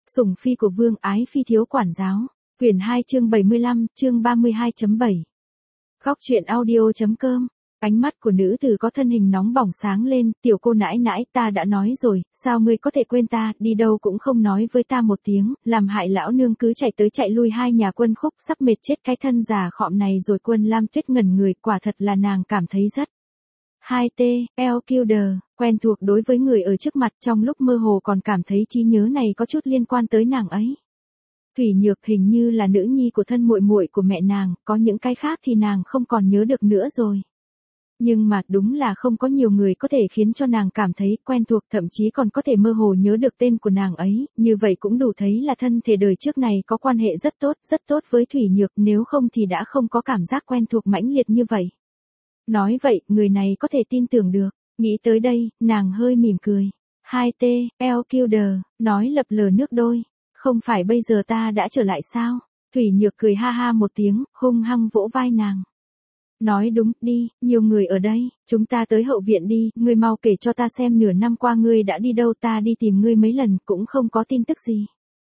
Sủng phi của vương ái phi thiếu quản giáo. Quyển 2 chương 75, chương 32.7. Góc truyện audio.com. Ánh mắt của nữ tử có thân hình nóng bỏng sáng lên, tiểu cô nãi nãi, ta đã nói rồi, sao ngươi có thể quên ta, đi đâu cũng không nói với ta một tiếng, làm hại lão nương cứ chạy tới chạy lui hai nhà Quân Khúc, sắp mệt chết cái thân già khọm này rồi. Quân Lam Tuyết ngẩn người, quả thật là nàng cảm thấy rất 2T, L. Quen thuộc đối với người ở trước mặt, trong lúc mơ hồ còn cảm thấy trí nhớ này có chút liên quan tới nàng ấy. Thủy Nhược hình như là nữ nhi của thân muội muội của mẹ nàng, có những cái khác thì nàng không còn nhớ được nữa rồi. Nhưng mà đúng là không có nhiều người có thể khiến cho nàng cảm thấy quen thuộc, thậm chí còn có thể mơ hồ nhớ được tên của nàng ấy, như vậy cũng đủ thấy là thân thể đời trước này có quan hệ rất tốt với Thủy Nhược, nếu không thì đã không có cảm giác quen thuộc mãnh liệt như vậy. Nói vậy, người này có thể tin tưởng được, nghĩ tới đây, nàng hơi mỉm cười. 2T, L. Nói lập lờ nước đôi, không phải bây giờ ta đã trở lại sao? Thủy Nhược cười ha ha một tiếng, hung hăng vỗ vai nàng. Nói đúng, đi, nhiều người ở đây, chúng ta tới hậu viện đi, ngươi mau kể cho ta xem nửa năm qua ngươi đã đi đâu, ta đi tìm ngươi mấy lần, cũng không có tin tức gì.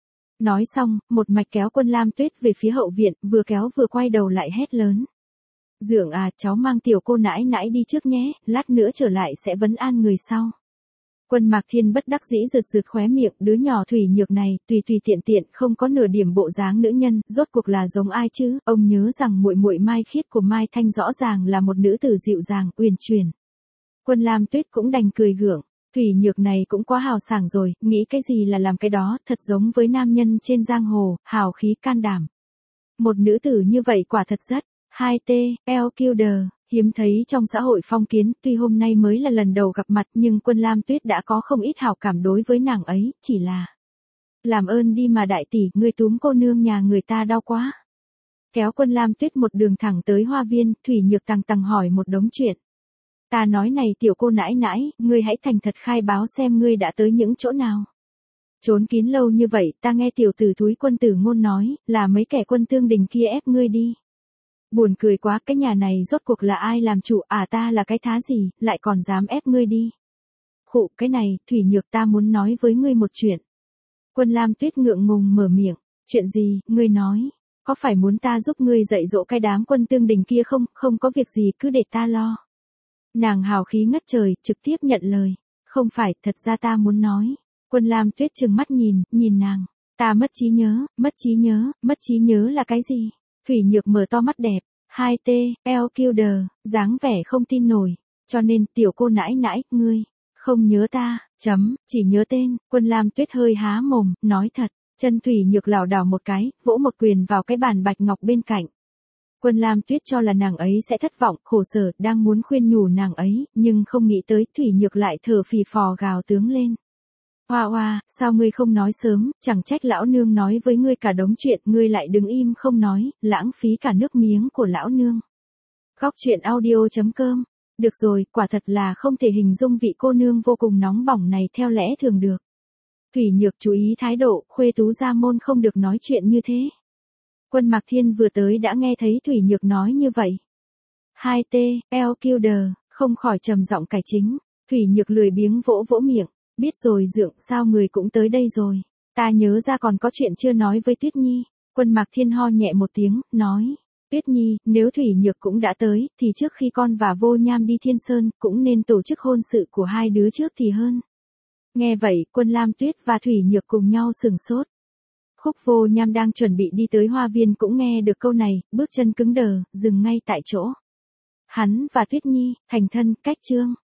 Nói xong, một mạch kéo Quân Lam Tuyết về phía hậu viện, vừa kéo vừa quay đầu lại hét lớn. Dượng à, cháu mang tiểu cô nãi nãi đi trước nhé, lát nữa trở lại sẽ vấn an người sau. Quân Mạc Thiên bất đắc dĩ rượt khóe miệng, đứa nhỏ Thủy Nhược này, tùy tiện, không có nửa điểm bộ dáng nữ nhân, rốt cuộc là giống ai chứ? Ông nhớ rằng muội muội Mai Khiết của Mai Thanh rõ ràng là một nữ tử dịu dàng, uyển chuyển. Quân Lam Tuyết cũng đành cười gượng, Thủy Nhược này cũng quá hào sảng rồi, nghĩ cái gì là làm cái đó, thật giống với nam nhân trên giang hồ, hào khí can đảm. Một nữ tử như vậy quả thật rất 2T, L. Hiếm thấy trong xã hội phong kiến, tuy hôm nay mới là lần đầu gặp mặt nhưng Quân Lam Tuyết đã có không ít hảo cảm đối với nàng ấy, chỉ là làm ơn đi mà đại tỷ, ngươi túm cô nương nhà người ta đau quá. Kéo Quân Lam Tuyết một đường thẳng tới hoa viên, Thủy Nhược tằng hỏi một đống chuyện. Ta nói này tiểu cô nãi nãi, ngươi hãy thành thật khai báo xem ngươi đã tới những chỗ nào. Trốn kín lâu như vậy, ta nghe tiểu tử thúi Quân Tử Ngôn nói, là mấy kẻ Quân Tương Đình kia ép ngươi đi. Buồn cười quá, cái nhà này rốt cuộc là ai làm chủ, à ta là cái thá gì, lại còn dám ép ngươi đi. Khụ, cái này, Thủy Nhược, ta muốn nói với ngươi một chuyện. Quân Lam Tuyết ngượng ngùng mở miệng, chuyện gì, ngươi nói, có phải muốn ta giúp ngươi dạy dỗ cái đám Quân Tương Đình kia không, không có việc gì cứ để ta lo. Nàng hào khí ngất trời, trực tiếp nhận lời, không phải, thật ra ta muốn nói. Quân Lam Tuyết trừng mắt nhìn nàng, ta mất trí nhớ là cái gì? Thủy Nhược mở to mắt đẹp, 2T, L. Dáng vẻ không tin nổi, cho nên tiểu cô nãi nãi, ngươi không nhớ ta, chỉ nhớ tên. Quân Lam Tuyết hơi há mồm, nói thật, chân Thủy Nhược lảo đảo một cái, vỗ một quyền vào cái bàn bạch ngọc bên cạnh. Quân Lam Tuyết cho là nàng ấy sẽ thất vọng, khổ sở, đang muốn khuyên nhủ nàng ấy, nhưng không nghĩ tới Thủy Nhược lại thở phì phò gào tướng lên. Hoa, sao ngươi không nói sớm, chẳng trách lão nương nói với ngươi cả đống chuyện, ngươi lại đứng im không nói, lãng phí cả nước miếng của lão nương. Góc truyện audio.com. Được rồi, quả thật là không thể hình dung vị cô nương vô cùng nóng bỏng này theo lẽ thường được. Thủy Nhược chú ý thái độ, khuê tú gia môn không được nói chuyện như thế. Quân Mạc Thiên vừa tới đã nghe thấy Thủy Nhược nói như vậy. 2T, L. Không khỏi trầm giọng cải chính. Thủy Nhược lười biếng vỗ miệng. Biết rồi dượng, sao người cũng tới đây rồi. Ta nhớ ra còn có chuyện chưa nói với Tuyết Nhi. Quân Mạc Thiên ho nhẹ một tiếng, nói. Tuyết Nhi, nếu Thủy Nhược cũng đã tới, thì trước khi con và Vô Nham đi Thiên Sơn, cũng nên tổ chức hôn sự của hai đứa trước thì hơn. Nghe vậy, Quân Lam Tuyết và Thủy Nhược cùng nhau sừng sốt. Khúc Vô Nham đang chuẩn bị đi tới hoa viên cũng nghe được câu này, bước chân cứng đờ, dừng ngay tại chỗ. Hắn và Tuyết Nhi, thành thân, cách chương.